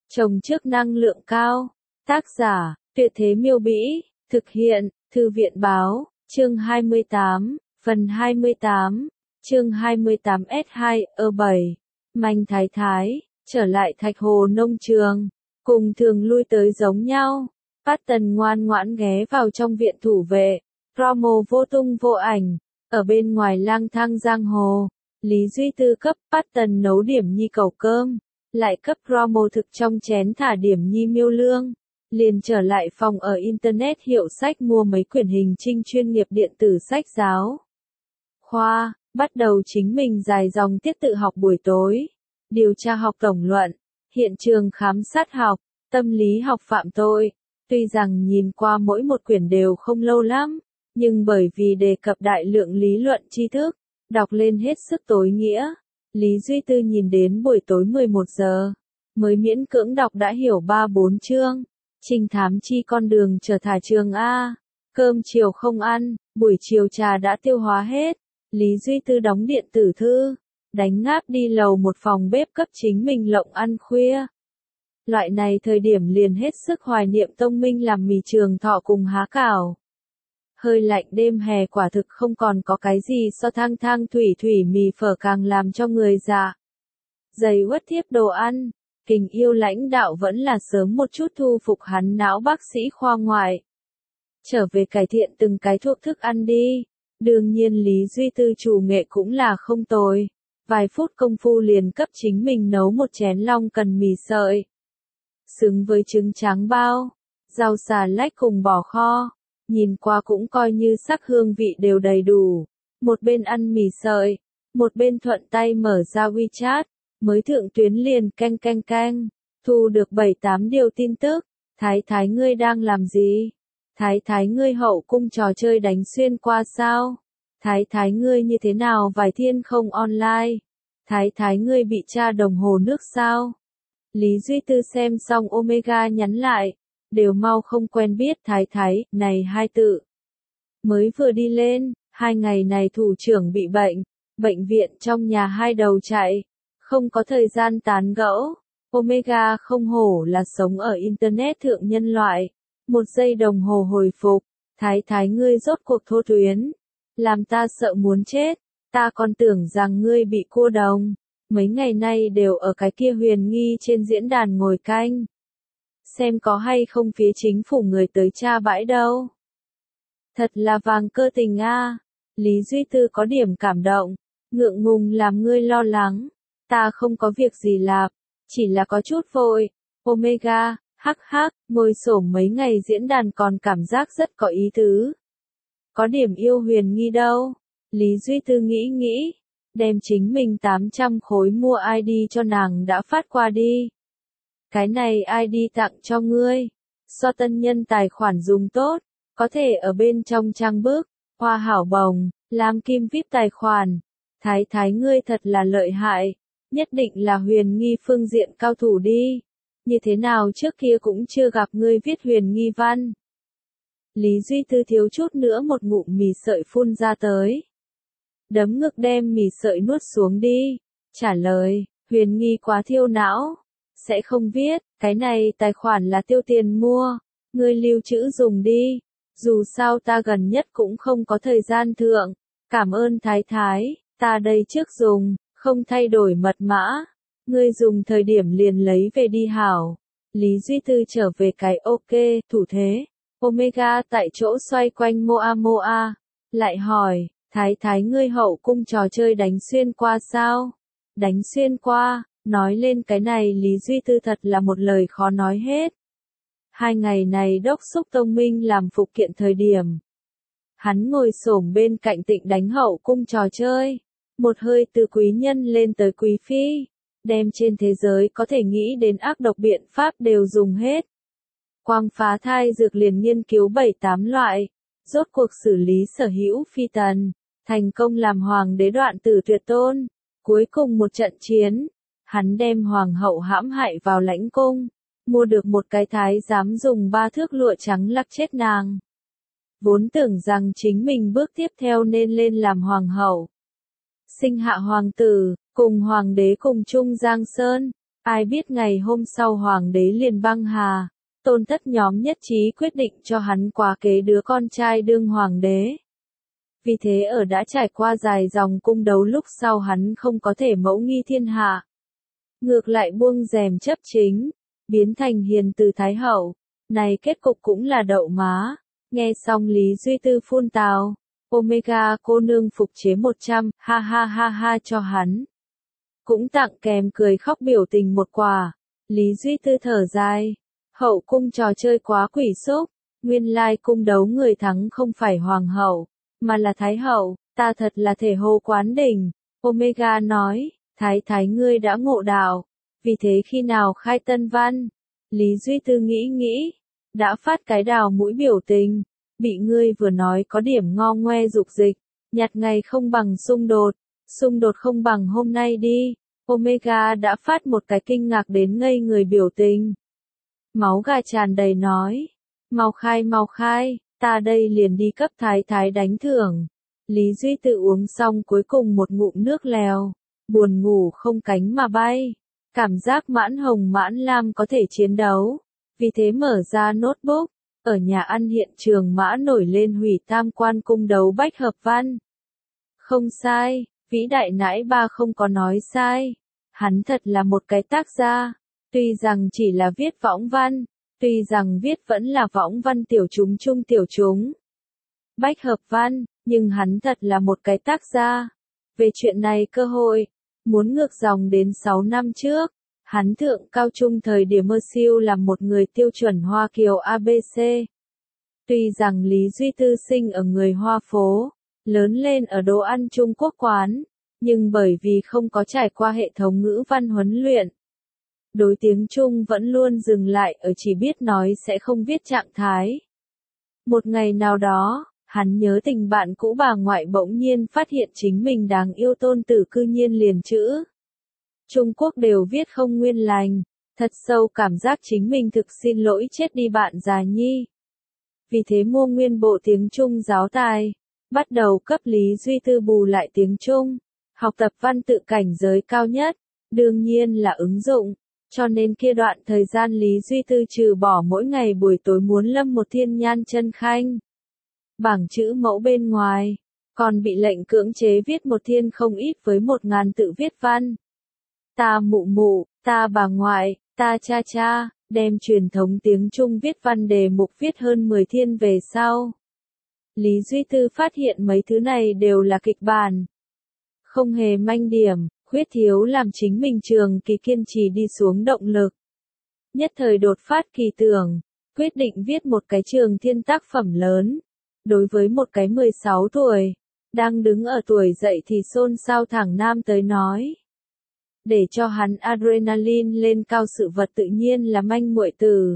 Trồng trước năng lượng cao. Tác giả, Tuyệt Thế Miêu Bĩ. Thực hiện, Thư viện Báo. Chương 28, phần 28. Chương 28 S2, 7. Manh Thái Thái, trở lại Thạch Hồ nông trường. Cùng thường lui tới giống nhau. Patton ngoan ngoãn ghé vào trong viện thủ vệ. Romo vô tung vô ảnh. Ở bên ngoài lang thang giang hồ. Lý Duy Tư cấp Patton nấu điểm nhi cẩu cơm. Lại cấp Romo thực trong chén thả điểm nhi miêu lương. Liền trở lại phòng ở Internet hiệu sách mua mấy quyển hình trinh chuyên nghiệp điện tử sách giáo khoa, bắt đầu chính mình dài dòng tiết tự học buổi tối. Điều tra học tổng luận, hiện trường khám sát học, tâm lý học phạm tội. Tuy rằng nhìn qua mỗi một quyển đều không lâu lắm, nhưng bởi vì đề cập đại lượng lý luận tri thức, đọc lên hết sức tối nghĩa. Lý Duy Tư nhìn đến buổi tối 11 giờ, mới miễn cưỡng đọc đã hiểu 3-4 chương. Trinh thám chi con đường trở thả trường A. Cơm chiều không ăn, buổi chiều trà đã tiêu hóa hết. Lý Duy Tư đóng điện tử thư, đánh ngáp đi lầu một phòng bếp cấp chính mình lộng ăn khuya. Loại này thời điểm liền hết sức hoài niệm Tông Minh làm mì Trường Thọ cùng há cảo. Hơi lạnh đêm hè quả thực không còn có cái gì so thang thang thủy thủy mì phở càng làm cho người dạ dày uất thiếp đồ ăn. Tình yêu lãnh đạo vẫn là sớm một chút thu phục hắn não bác sĩ khoa ngoại. Trở về cải thiện từng cái thuốc thức ăn đi. Đương nhiên Lý Duy Tư chủ nghệ cũng là không tồi. Vài phút công phu liền cấp chính mình nấu một chén long cần mì sợi. Xứng với trứng tráng bao, rau xà lách cùng bò kho. Nhìn qua cũng coi như sắc hương vị đều đầy đủ. Một bên ăn mì sợi, một bên thuận tay mở ra WeChat. Mới thượng tuyến liền canh, thu được 7-8 điều tin tức. Thái thái ngươi đang làm gì? Thái thái ngươi hậu cung trò chơi đánh xuyên qua sao? Thái thái ngươi như thế nào vài thiên không online? Thái thái ngươi bị tra đồng hồ nước sao? Lý Duy Tư xem xong Omega nhắn lại, đều mau không quen biết thái thái, này hai tự. Mới vừa đi lên, 2 ngày này thủ trưởng bị bệnh, bệnh viện trong nhà hai đầu chạy. Không có thời gian tán gẫu. Omega không hổ là sống ở Internet thượng nhân loại. 1 giây đồng hồ hồi phục. Thái thái ngươi rốt cuộc thô tuyến. Làm ta sợ muốn chết. Ta còn tưởng rằng ngươi bị cô đồng. Mấy ngày nay đều ở cái kia huyền nghi trên diễn đàn ngồi canh. Xem có hay không phía chính phủ người tới tra bãi đâu. Thật là vàng cơ tình a. Lý Duy Tư có điểm cảm động. Ngượng ngùng làm ngươi lo lắng. Ta không có việc gì làm, chỉ là có chút vội. Omega, hắc, ngồi xổm mấy ngày diễn đàn còn cảm giác rất có ý tứ. Có điểm yêu huyền nghi đâu. Lý Duy Tư nghĩ, đem chính mình 800 khối mua ID cho nàng đã phát qua đi. Cái này ID tặng cho ngươi. So tân nhân tài khoản dùng tốt, có thể ở bên trong trang bức, hoa hảo bồng, làm kim VIP tài khoản. Thái thái ngươi thật là lợi hại. Nhất định là huyền nghi phương diện cao thủ đi. Như thế nào trước kia cũng chưa gặp ngươi viết huyền nghi văn. Lý Duy Tư thiếu chút nữa một ngụm mì sợi phun ra tới. Đấm ngực đem mì sợi nuốt xuống đi. Trả lời, huyền nghi quá thiêu não. Sẽ không viết, cái này tài khoản là tiêu tiền mua. Ngươi lưu trữ dùng đi. Dù sao ta gần nhất cũng không có thời gian thượng. Cảm ơn thái thái, ta đây trước dùng. Không thay đổi mật mã, ngươi dùng thời điểm liền lấy về đi hảo. Lý Duy Tư trở về cái ok, thủ thế. Omega tại chỗ xoay quanh Moa, lại hỏi, thái thái ngươi hậu cung trò chơi đánh xuyên qua sao? Đánh xuyên qua, nói lên cái này Lý Duy Tư thật là một lời khó nói hết. 2 ngày này đốc xúc Tông Minh làm phụ kiện thời điểm. Hắn ngồi xổm bên cạnh Tịnh đánh hậu cung trò chơi. Một hơi từ quý nhân lên tới quý phi, đem trên thế giới có thể nghĩ đến ác độc biện pháp đều dùng hết. Quang phá thai dược liền nghiên cứu 7-8 loại, rốt cuộc xử lý sở hữu phi tần, thành công làm hoàng đế đoạn tử tuyệt tôn. Cuối cùng một trận chiến, hắn đem hoàng hậu hãm hại vào lãnh cung, mua được một cái thái giám dùng 3 thước lụa trắng lắc chết nàng. Vốn tưởng rằng chính mình bước tiếp theo nên lên làm hoàng hậu. Sinh hạ hoàng tử, cùng hoàng đế cùng chung Giang Sơn, Ai biết ngày hôm sau hoàng đế liền băng hà, tôn thất nhóm nhất trí quyết định cho hắn quá kế đứa con trai đương hoàng đế. Vì thế ở đã trải qua dài dòng cung đấu lúc sau hắn không có thể mẫu nghi thiên hạ. Ngược lại buông rèm chấp chính, biến thành hiền từ thái hậu. Này kết cục cũng là đậu má. Nghe xong Lý Duy Tư phun tào, Omega cô nương phục chế 100, ha ha ha ha cho hắn. Cũng tặng kèm cười khóc biểu tình một quả. Lý Duy Tư thở dài, hậu cung trò chơi quá quỷ xúc, nguyên lai cung đấu người thắng không phải hoàng hậu, mà là thái hậu, ta thật là thể hồ quán đỉnh. Omega nói, thái thái ngươi đã ngộ đạo, vì thế khi nào khai tân văn? Lý Duy Tư nghĩ, đã phát cái đào mũi biểu tình, bị ngươi vừa nói có điểm ngo ngoe dục dịch, nhặt ngày không bằng xung đột không bằng hôm nay đi. Omega đã phát một cái kinh ngạc đến ngây người biểu tình. Máu gà tràn đầy nói, mau khai, ta đây liền đi cấp thái thái đánh thưởng. Lý Duy Tự uống xong cuối cùng một ngụm nước lèo, buồn ngủ không cánh mà bay, cảm giác mãn hồng mãn lam có thể chiến đấu, vì thế mở ra notebook, ở nhà ăn hiện trường mã nổi lên hủy tam quan cung đấu bách hợp văn. Không sai, vĩ đại nãi ba không có nói sai, hắn thật là một cái tác gia, tuy rằng chỉ là viết võng văn, tuy rằng viết vẫn là võng văn tiểu chúng trung tiểu chúng. Bách hợp văn, nhưng hắn thật là một cái tác gia. Về chuyện này cơ hội, muốn ngược dòng đến 6 năm trước, hắn thượng cao trung thời điểm mơ siêu là một người tiêu chuẩn Hoa Kiều ABC. Tuy rằng Lý Duy Tư sinh ở người Hoa phố, lớn lên ở đồ ăn Trung Quốc quán, nhưng bởi vì không có trải qua hệ thống ngữ văn huấn luyện, đối tiếng Trung vẫn luôn dừng lại ở chỉ biết nói sẽ không viết trạng thái. Một ngày nào đó, hắn nhớ tình bạn cũ bà ngoại bỗng nhiên phát hiện chính mình đáng yêu tôn tử cư nhiên liền chữ Trung Quốc đều viết không nguyên lành, thật sâu cảm giác chính mình thực xin lỗi chết đi bạn già nhi. Vì thế mua nguyên bộ tiếng Trung giáo tài, bắt đầu cấp Lý Duy Tư bù lại tiếng Trung, học tập văn tự cảnh giới cao nhất, đương nhiên là ứng dụng, cho nên kia đoạn thời gian Lý Duy Tư trừ bỏ mỗi ngày buổi tối muốn lâm một thiên nhan chân khanh. Bảng chữ mẫu bên ngoài, còn bị lệnh cưỡng chế viết một thiên không ít với 1000 tự viết văn. Ta mụ mụ, ta bà ngoại, ta cha cha, đem truyền thống tiếng Trung viết văn đề mục viết hơn 10 thiên về sau. Lý Duy Tư phát hiện mấy thứ này đều là kịch bản. Không hề manh điểm, khuyết thiếu làm chính mình trường kỳ kiên trì đi xuống động lực. Nhất thời đột phát kỳ tưởng, quyết định viết một cái trường thiên tác phẩm lớn. Đối với một cái 16 tuổi, đang đứng ở tuổi dậy thì xôn xao thẳng nam tới nói. Để cho hắn adrenaline lên cao sự vật tự nhiên là manh muội từ.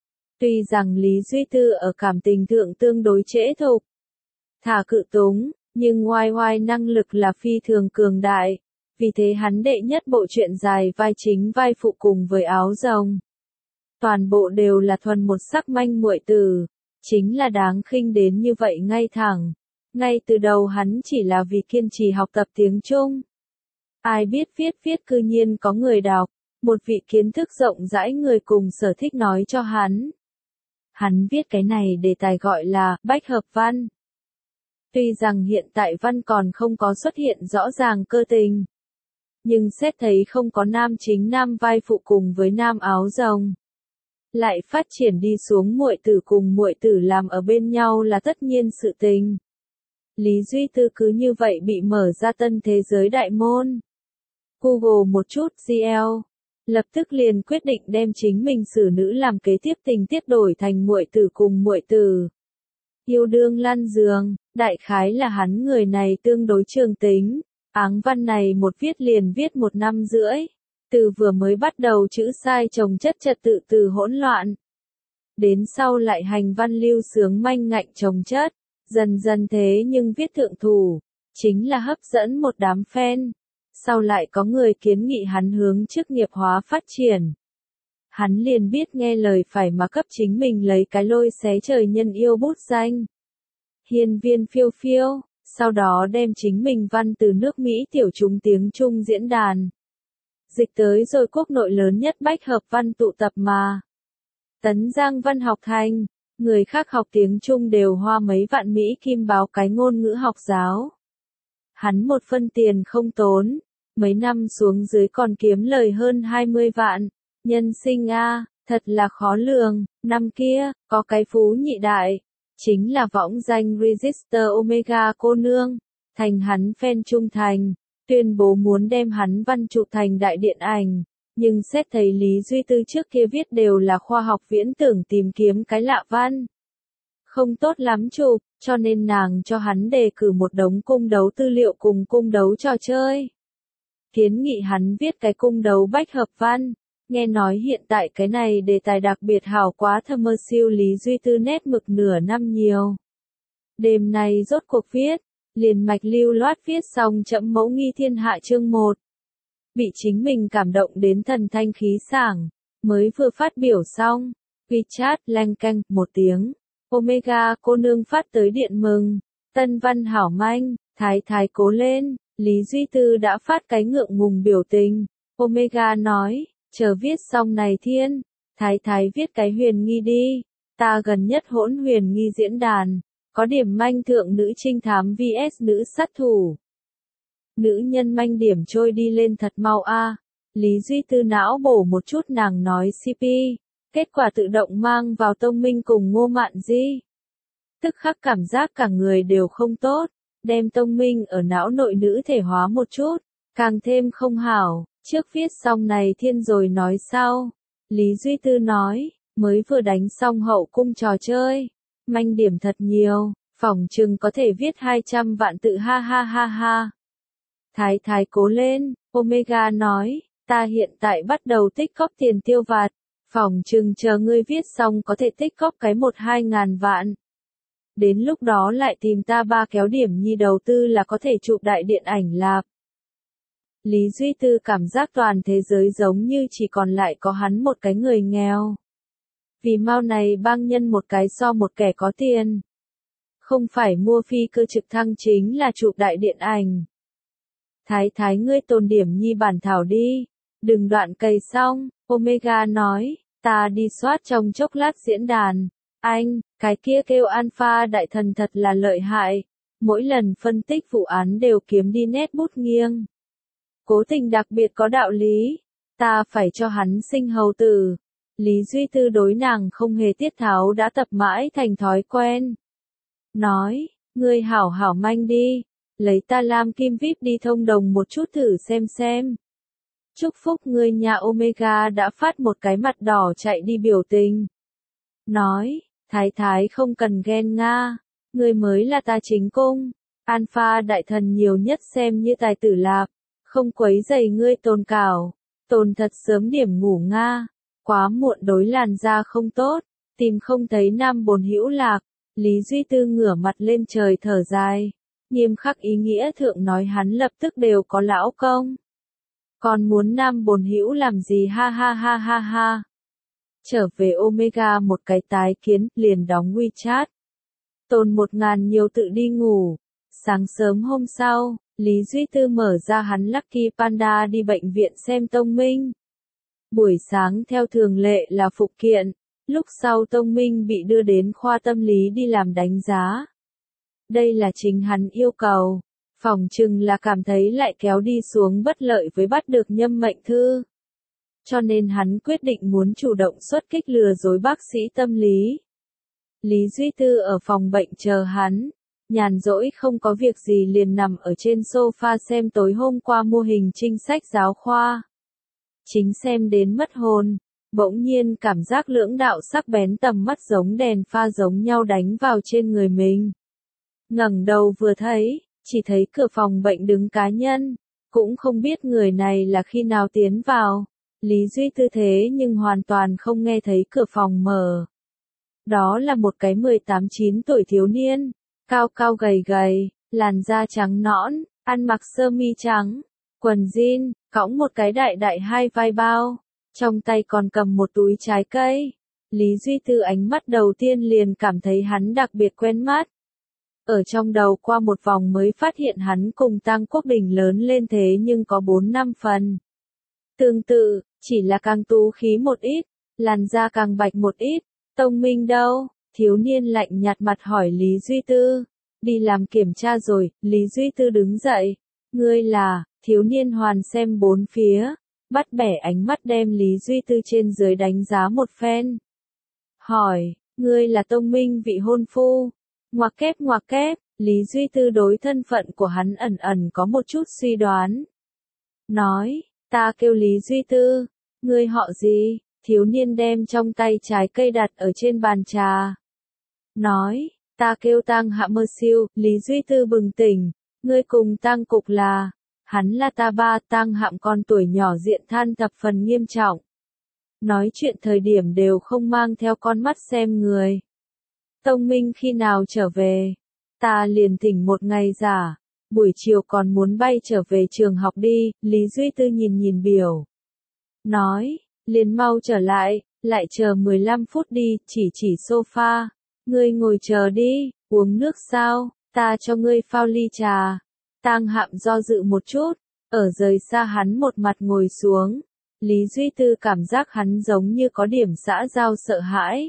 Tuy rằng Lý Duy Tư ở cảm tình thượng tương đối trễ thục, thả cự túng, nhưng oai năng lực là phi thường cường đại, vì thế hắn đệ nhất bộ truyện dài vai chính vai phụ cùng với áo rồng. Toàn bộ đều là thuần một sắc manh muội từ, chính là đáng khinh đến như vậy ngay thẳng. Ngay từ đầu hắn chỉ là vì kiên trì học tập tiếng Trung. Ai biết viết cư nhiên có người đọc, một vị kiến thức rộng rãi người cùng sở thích nói cho hắn. Hắn viết cái này đề tài gọi là bách hợp văn. Tuy rằng hiện tại văn còn không có xuất hiện rõ ràng cơ tình, nhưng xét thấy không có nam chính nam vai phụ cùng với nam áo rồng, lại phát triển đi xuống muội tử cùng muội tử làm ở bên nhau là tất nhiên sự tình. Lý Duy Tư cứ như vậy bị mở ra tân thế giới đại môn. Google một chút GL, lập tức liền quyết định đem chính mình xử nữ làm kế tiếp tình tiết đổi thành muội tử cùng muội tử. Yêu đương lăn giường, đại khái là hắn người này tương đối trường tính, áng văn này một viết liền viết 1 năm rưỡi, từ vừa mới bắt đầu chữ sai chồng chất trật tự từ hỗn loạn. Đến sau lại hành văn lưu sướng manh ngạnh chồng chất, dần dần thế nhưng viết thượng thủ, chính là hấp dẫn một đám fan. Sau lại có người kiến nghị hắn hướng chức nghiệp hóa phát triển. Hắn liền biết nghe lời phải mà cấp chính mình lấy cái lôi xé trời nhân yêu bút danh. Hiên viên phiêu phiêu, sau đó đem chính mình văn từ nước Mỹ tiểu chúng tiếng Trung diễn đàn. dịch tới rồi quốc nội lớn nhất bách hợp văn tụ tập mà. Tấn Giang Văn học thành, người khác học tiếng Trung đều hoa mấy vạn Mỹ kim báo cái ngôn ngữ học giáo. Hắn một phân tiền không tốn, mấy năm xuống dưới còn kiếm lời hơn 20 vạn. Nhân sinh a, thật là khó lường. Năm kia, có cái phú nhị đại, chính là võng danh Register Omega cô nương, thành hắn fan trung thành, tuyên bố muốn đem hắn văn chụp thành đại điện ảnh. Nhưng xét thấy Lý Duy Tư trước kia viết đều là khoa học viễn tưởng tìm kiếm cái lạ văn. Không tốt lắm chụp, cho nên nàng cho hắn đề cử một đống cung đấu tư liệu cùng cung đấu trò chơi. Kiến nghị hắn viết cái cung đấu bách hợp văn. Nghe nói hiện tại cái này đề tài đặc biệt hảo quá thơ mơ siêu Lý Duy Tư nét mực nửa năm nhiều. Đêm nay rốt cuộc viết, liền mạch lưu loát viết xong chậm mẫu nghi thiên hạ chương 1. Bị chính mình cảm động đến thần thanh khí sảng, mới vừa phát biểu xong, WeChat leng keng một tiếng, Omega cô nương phát tới điện mừng, tân văn hảo manh, thái thái cố lên, Lý Duy Tư đã phát cái ngượng ngùng biểu tình, Omega nói, chờ viết xong này thiên, thái thái viết cái huyền nghi đi, ta gần nhất hỗn huyền nghi diễn đàn, có điểm manh thượng nữ trinh thám vs nữ sát thủ. Nữ nhân manh điểm trôi đi lên thật mau a. Lý Duy Tư não bổ một chút nàng nói CP, kết quả tự động mang vào Tông Minh cùng Ngô Mạn Di. Tức khắc cảm giác cả người đều không tốt, đem Tông Minh ở não nội nữ thể hóa một chút, càng thêm không hảo, trước viết xong này thiên rồi nói sau. Lý Duy Tư nói, mới vừa đánh xong hậu cung trò chơi, manh điểm thật nhiều, phỏng chừng có thể viết 200 vạn tự ha ha ha ha. Thái thái cố lên, Omega nói, ta hiện tại bắt đầu tích góp tiền tiêu vặt, phỏng chừng chờ ngươi viết xong có thể tích góp cái 1-2 ngàn vạn. Đến lúc đó lại tìm ta ba kéo điểm nhi đầu tư là có thể chụp đại điện ảnh lạp. Lý Duy Tư cảm giác toàn thế giới giống như chỉ còn lại có hắn một cái người nghèo. Vì mau này bang nhân một cái so một kẻ có tiền. Không phải mua phi cơ trực thăng chính là chụp đại điện ảnh. Thái thái ngươi tồn điểm nhi bản thảo đi, đừng đoạn cày xong, Omega nói, ta đi soát trong chốc lát diễn đàn, anh, cái kia kêu Alpha đại thần thật là lợi hại, mỗi lần phân tích vụ án đều kiếm đi nét bút nghiêng. Cố Tình đặc biệt có đạo lý, ta phải cho hắn sinh hầu tử. Lý Duy Tư đối nàng không hề tiết tháo đã tập mãi thành thói quen. Nói, ngươi hảo hảo manh đi. Lấy ta Lam Kim VIP đi thông đồng một chút thử xem. Chúc phúc ngươi nhà Omega đã phát một cái mặt đỏ chạy đi biểu tình. Nói, thái thái không cần ghen nga, ngươi mới là ta chính cung. Alpha đại thần nhiều nhất xem như tài tử lạp, không quấy rầy ngươi tồn cảo, tồn thật sớm điểm ngủ nga, quá muộn đối làn da không tốt, tìm không thấy nam bồn hữu lạc. Lý Duy Tư ngửa mặt lên trời thở dài. Nghiêm khắc ý nghĩa thượng nói hắn lập tức đều có lão công. Còn muốn nam bồn hữu làm gì ha ha ha ha ha. Trở về Omega một cái tái kiến, liền đóng WeChat. Tồn 1000 nhiều tự đi ngủ. Sáng sớm hôm sau, Lý Duy Tư mở ra hắn Lucky Panda đi bệnh viện xem Tông Minh. Buổi sáng theo thường lệ là phục kiện, lúc sau Tông Minh bị đưa đến khoa tâm lý đi làm đánh giá. Đây là chính hắn yêu cầu, phỏng chừng là cảm thấy lại kéo đi xuống bất lợi với bắt được Nhâm Mệnh Thư. Cho nên hắn quyết định muốn chủ động xuất kích lừa dối bác sĩ tâm lý. Lý Duy Tư ở phòng bệnh chờ hắn, nhàn rỗi không có việc gì liền nằm ở trên sofa xem tối hôm qua mô hình trinh sách giáo khoa. Chính xem đến mất hồn, bỗng nhiên cảm giác lưỡng đạo sắc bén tầm mắt giống đèn pha giống nhau đánh vào trên người mình. Ngẩng đầu vừa thấy, chỉ thấy cửa phòng bệnh đứng cá nhân, cũng không biết người này là khi nào tiến vào. Lý Duy Tư thế nhưng hoàn toàn không nghe thấy cửa phòng mở. Đó là một cái 18-19 tuổi thiếu niên, cao cao gầy gầy, làn da trắng nõn, ăn mặc sơ mi trắng, quần jean, cõng một cái đại đại hai vai bao, trong tay còn cầm một túi trái cây. Lý Duy Tư ánh mắt đầu tiên liền cảm thấy hắn đặc biệt quen mắt. Ở trong đầu qua một vòng mới phát hiện hắn cùng Tang Quốc Bình lớn lên thế nhưng có 4-5 phần. Tương tự, chỉ là càng tú khí một ít, làn da càng bạch một ít. Tông Minh đâu? Thiếu niên lạnh nhạt mặt hỏi Lý Duy Tư. Đi làm kiểm tra rồi, Lý Duy Tư đứng dậy. Ngươi là, thiếu niên hoàn xem bốn phía, bắt bẻ ánh mắt đem Lý Duy Tư trên dưới đánh giá một phen. Hỏi, ngươi là Tông Minh vị hôn phu. Ngoặc kép, Lý Duy Tư đối thân phận của hắn ẩn ẩn có một chút suy đoán. Nói, ta kêu Lý Duy Tư, ngươi họ gì? Thiếu niên đem trong tay trái cây đặt ở trên bàn trà. Nói, ta kêu Tang Hạ Mơ Siêu. Lý Duy Tư bừng tỉnh, ngươi cùng Tang Cục là, hắn là ta ba. Tang Hạm con tuổi nhỏ diện than thập phần nghiêm trọng. Nói chuyện thời điểm đều không mang theo con mắt xem người. Tông Minh khi nào trở về? Ta liền thỉnh một ngày giả, buổi chiều còn muốn bay trở về trường học đi. Lý Duy Tư nhìn biểu. Nói, liền mau trở lại chờ 15 phút đi, chỉ sofa. Ngươi ngồi chờ đi, uống nước sao, ta cho ngươi phao ly trà. Tang Hạm do dự một chút, ở rời xa hắn một mặt ngồi xuống. Lý Duy Tư cảm giác hắn giống như có điểm xã giao sợ hãi.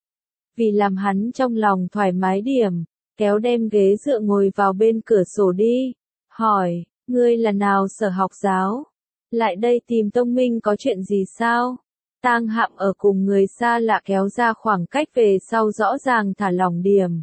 Vì làm hắn trong lòng thoải mái điểm, kéo đem ghế dựa ngồi vào bên cửa sổ đi. Hỏi, ngươi là nào sở học giáo? Lại đây tìm Tông Minh có chuyện gì sao? Tang Hạm ở cùng người xa lạ kéo ra khoảng cách về sau rõ ràng thả lỏng điểm.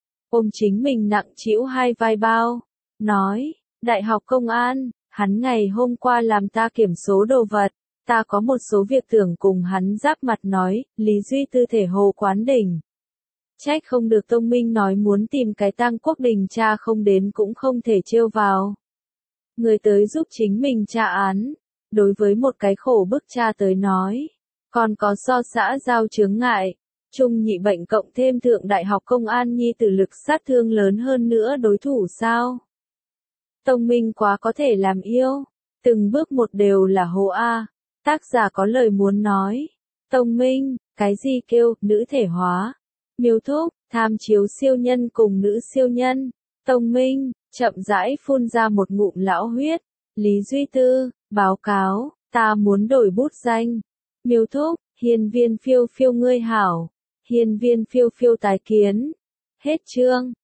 Ôm chính mình nặng trĩu hai vai bao. Nói, Đại học Công an, hắn ngày hôm qua làm ta kiểm số đồ vật. Ta có một số việc tưởng cùng hắn giáp mặt nói. Lý Duy Tư thể hồ quán đỉnh. Trách không được Tông Minh nói muốn tìm cái Tang Quốc Đình cha không đến cũng không thể trêu vào. Người tới giúp chính mình tra án. Đối với một cái khổ bức cha tới nói, còn có so xã giao chướng ngại. Trung nhị bệnh cộng thêm thượng Đại học Công an nhi tử lực sát thương lớn hơn nữa đối thủ sao? Tông Minh quá có thể làm yêu. Từng bước một đều là hồ A. Tác giả có lời muốn nói. Tông Minh, cái gì kêu, nữ thể hóa? Miêu thúc, tham chiếu siêu nhân cùng nữ siêu nhân. Tông Minh, chậm rãi phun ra một ngụm lão huyết. Lý Duy Tư, báo cáo, ta muốn đổi bút danh. Miêu thúc, hiên viên phiêu phiêu ngươi hảo. Hiên viên phiêu phiêu tái kiến. Hết chương.